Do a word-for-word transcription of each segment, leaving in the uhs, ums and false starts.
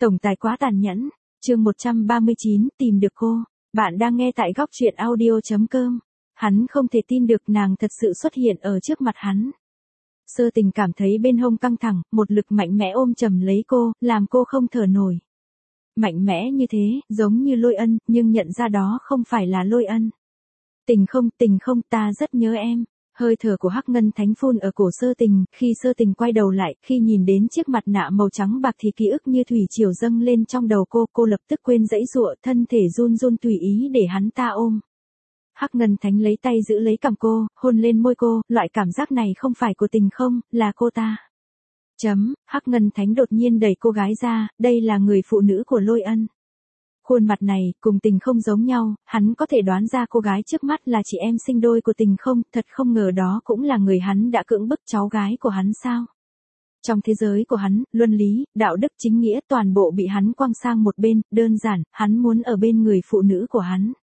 Tổng tài quá tàn nhẫn. Chương một trăm ba mươi chín, tìm được cô. Bạn đang nghe tại góc truyện audio.com. Hắn không thể tin được nàng thật sự xuất hiện ở trước mặt hắn. Sơ Tình cảm thấy bên hông căng thẳng, một lực mạnh mẽ ôm chầm lấy cô, làm cô không thở nổi. Mạnh mẽ như thế, giống như Lôi Ân, nhưng nhận ra đó không phải là Lôi Ân. Tình không, tình không, ta rất nhớ em. Hơi thở của Hắc Ngân Thánh phun ở cổ Sơ Tình, khi Sơ Tình quay đầu lại, khi nhìn đến chiếc mặt nạ màu trắng bạc thì ký ức như thủy triều dâng lên trong đầu cô, cô lập tức quên giãy giụa, thân thể run run tùy ý để hắn ta ôm. Hắc Ngân Thánh lấy tay giữ lấy cằm cô, hôn lên môi cô, loại cảm giác này không phải của tình không, là cô ta. Chấm, Hắc Ngân Thánh đột nhiên đẩy cô gái ra, đây là người phụ nữ của Lôi Ân. Khuôn mặt này, cùng tình không giống nhau, hắn có thể đoán ra cô gái trước mắt là chị em sinh đôi của tình không, thật không ngờ đó cũng là người hắn đã cưỡng bức cháu gái của hắn sao. Trong thế giới của hắn, luân lý, đạo đức chính nghĩa toàn bộ bị hắn quăng sang một bên, đơn giản, hắn muốn ở bên người phụ nữ của hắn.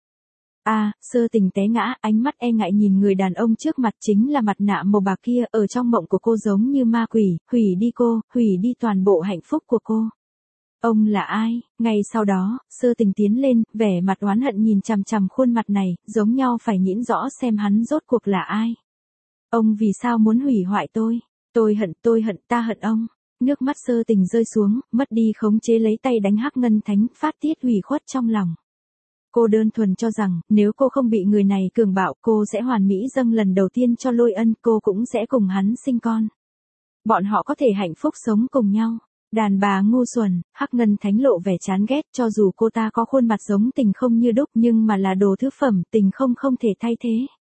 À, Sơ Tình té ngã, ánh mắt e ngại nhìn người đàn ông trước mặt chính là mặt nạ màu bạc kia, ở trong mộng của cô giống như ma quỷ, hủy đi cô, hủy đi toàn bộ hạnh phúc của cô. Ông là ai? Ngay sau đó, Sơ Tình tiến lên, vẻ mặt oán hận nhìn chằm chằm khuôn mặt này, giống nhau phải nhĩn rõ xem hắn rốt cuộc là ai. Ông vì sao muốn hủy hoại tôi? Tôi hận, tôi hận, ta hận ông. Nước mắt Sơ Tình rơi xuống, mất đi khống chế lấy tay đánh Hắc Ngân Thánh, phát tiết ủy khuất trong lòng. Cô đơn thuần cho rằng, nếu cô không bị người này cường bạo, cô sẽ hoàn mỹ dâng lần đầu tiên cho Lôi Ân, cô cũng sẽ cùng hắn sinh con. Bọn họ có thể hạnh phúc sống cùng nhau. Đàn bà ngu xuẩn, Hắc Ngân Thánh lộ vẻ chán ghét, cho dù cô ta có khuôn mặt giống tình không như đúc nhưng mà là đồ thứ phẩm, tình không không thể thay thế.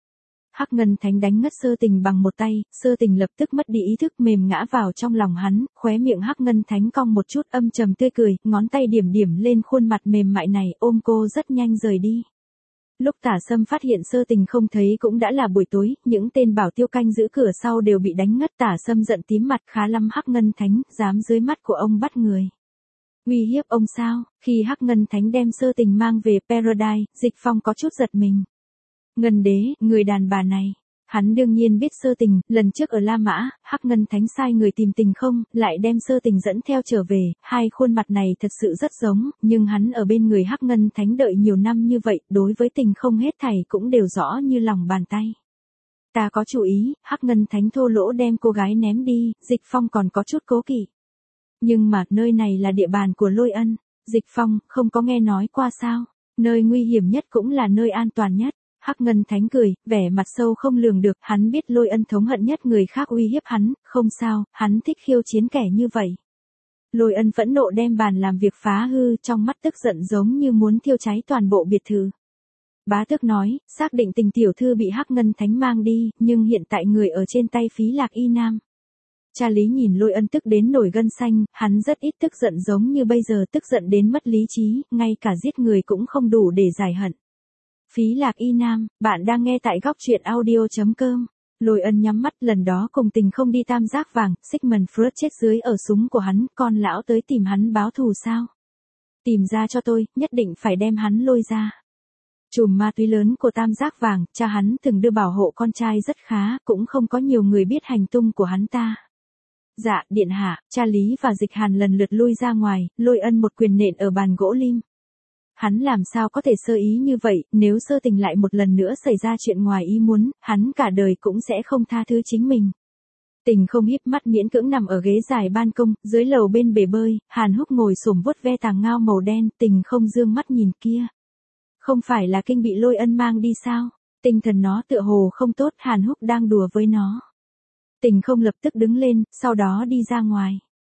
Hắc Ngân Thánh đánh ngất Sơ Tình bằng một tay, Sơ Tình lập tức mất đi ý thức mềm ngã vào trong lòng hắn, khóe miệng Hắc Ngân Thánh cong một chút âm trầm tươi cười, ngón tay điểm điểm lên khuôn mặt mềm mại này, ôm cô rất nhanh rời đi. Lúc Tả Sâm phát hiện Sơ Tình không thấy cũng đã là buổi tối, những tên bảo tiêu canh giữ cửa sau đều bị đánh ngất. Tả Sâm giận tím mặt, khá lắm Hắc Ngân Thánh, dám dưới mắt của ông bắt người. Uy hiếp ông sao? Khi Hắc Ngân Thánh đem Sơ Tình mang về Paradise, Dịch Phong có chút giật mình. Ngân Đế, người đàn bà này. Hắn đương nhiên biết Sơ Tình, lần trước ở La Mã, Hắc Ngân Thánh sai người tìm tình không, lại đem Sơ Tình dẫn theo trở về, hai khuôn mặt này thật sự rất giống, nhưng hắn ở bên người Hắc Ngân Thánh đợi nhiều năm như vậy, đối với tình không hết thảy cũng đều rõ như lòng bàn tay. Ta có chú ý, Hắc Ngân Thánh thô lỗ đem cô gái ném đi, Dịch Phong còn có chút cố kỵ. Nhưng mà, nơi này là địa bàn của Lôi Ân. Dịch Phong, không có nghe nói qua sao, nơi nguy hiểm nhất cũng là nơi an toàn nhất. Hắc Ngân Thánh cười, vẻ mặt sâu không lường được, hắn biết Lôi Ân thống hận nhất người khác uy hiếp hắn, không sao, hắn thích khiêu chiến kẻ như vậy. Lôi Ân phẫn nộ đem bàn làm việc phá hư, trong mắt tức giận giống như muốn thiêu cháy toàn bộ biệt thự. Bá Tước nói, xác định Tình tiểu thư bị Hắc Ngân Thánh mang đi, nhưng hiện tại người ở trên tay Phí Lạc Y Nam. Cha Lý nhìn Lôi Ân tức đến nổi gân xanh, hắn rất ít tức giận giống như bây giờ, tức giận đến mất lý trí, ngay cả giết người cũng không đủ để giải hận. Phí Lạc Y Nam, bạn đang nghe tại góc truyện audio.com. Lôi Ân nhắm mắt, lần đó cùng tình không đi tam giác vàng, Sigmund Freud chết dưới ở súng của hắn, con lão tới tìm hắn báo thù sao? Tìm ra cho tôi, nhất định phải đem hắn lôi ra. Chùm ma túy lớn của tam giác vàng, cha hắn từng đưa bảo hộ con trai rất khá, cũng không có nhiều người biết hành tung của hắn ta. Dạ, điện hạ, cha Lý và Dịch Hàn lần lượt lui ra ngoài, Lôi Ân một quyền nện ở bàn gỗ lim. Hắn làm sao có thể sơ ý như vậy, nếu Sơ Tình lại một lần nữa xảy ra chuyện ngoài ý muốn, hắn cả đời cũng sẽ không tha thứ chính mình. Tình không híp mắt miễn cưỡng nằm ở ghế dài ban công, dưới lầu bên bể bơi, Hàn Húc ngồi xổm vuốt ve tàng ngao màu đen, Tình không dương mắt nhìn kia. Không phải là kinh bị Lôi Ân mang đi sao? Tinh thần nó tựa hồ không tốt, Hàn Húc đang đùa với nó. Tình không lập tức đứng lên, sau đó đi ra ngoài.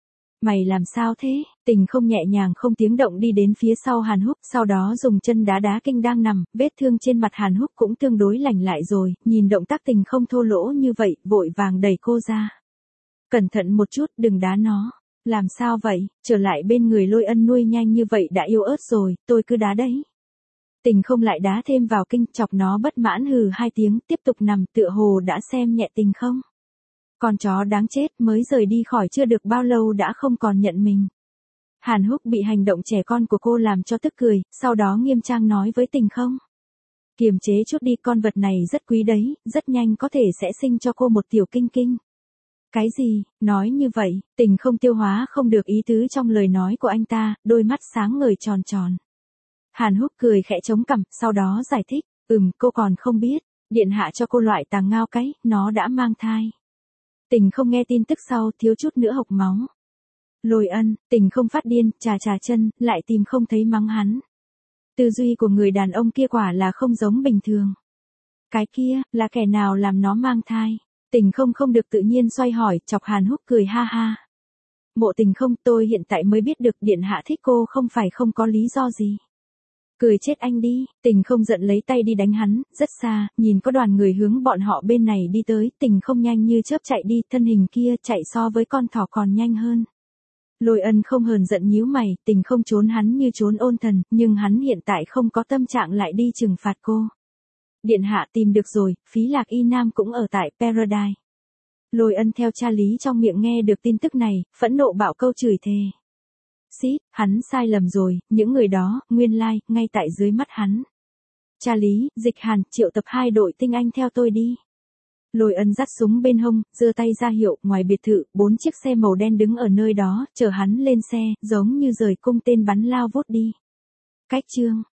Mày làm sao thế? Tình không nhẹ nhàng không tiếng động đi đến phía sau Hàn Húc, sau đó dùng chân đá đá kinh đang nằm, vết thương trên mặt Hàn Húc cũng tương đối lành lại rồi, nhìn động tác tình không thô lỗ như vậy, vội vàng đẩy cô ra. Cẩn thận một chút, đừng đá nó. Làm sao vậy? Trở lại bên người Lôi Ân nuôi nhanh như vậy đã yếu ớt rồi, tôi cứ đá đấy. Tình không lại đá thêm vào kinh, chọc nó bất mãn hừ hai tiếng, tiếp tục nằm, tựa hồ đã xem nhẹ tình không. Con chó đáng chết, mới rời đi khỏi chưa được bao lâu đã không còn nhận mình. Hàn Húc bị hành động trẻ con của cô làm cho tức cười, sau đó nghiêm trang nói với tình không. Kiềm chế chút đi, con vật này rất quý đấy, rất nhanh có thể sẽ sinh cho cô một tiểu kinh kinh. Cái gì, nói như vậy, Tình không tiêu hóa không được ý tứ trong lời nói của anh ta, đôi mắt sáng ngời tròn tròn. Hàn Húc cười khẽ chống cằm, sau đó giải thích, ừm, cô còn không biết, điện hạ cho cô loại tàng ngao cái, nó đã mang thai. Tình không nghe tin tức sau, thiếu chút nữa hộc máu. Lôi Ân, Tình không phát điên, chà chà chân, lại tìm không thấy mắng hắn. Tư duy của người đàn ông kia quả là không giống bình thường. Cái kia, là kẻ nào làm nó mang thai? Tình không không được tự nhiên xoay hỏi, chọc Hàn Húc cười ha ha. Mộ Tình không, tôi hiện tại mới biết được điện hạ thích cô không phải không có lý do gì. Cười chết anh đi, Tình không giận lấy tay đi đánh hắn, rất xa, nhìn có đoàn người hướng bọn họ bên này đi tới, Tình không nhanh như chớp chạy đi, thân hình kia chạy so với con thỏ còn nhanh hơn. Lôi Ân không hờn giận nhíu mày, Tình không trốn hắn như trốn ôn thần, nhưng hắn hiện tại không có tâm trạng lại đi trừng phạt cô. Điện hạ tìm được rồi, Phí Lạc Y Nam cũng ở tại Paradise. Lôi Ân theo cha lý trong miệng nghe được tin tức này, phẫn nộ bạo câu chửi thề. Xít, hắn sai lầm rồi, những người đó, nguyên lai, like, ngay tại dưới mắt hắn. Cha lý, Dịch Hàn, triệu tập hai đội tinh anh theo tôi đi. Lôi Ân dắt súng bên hông, giơ tay ra hiệu, ngoài biệt thự, bốn chiếc xe màu đen đứng ở nơi đó, chờ hắn lên xe, giống như rời cung tên bắn lao vút đi. Cách chương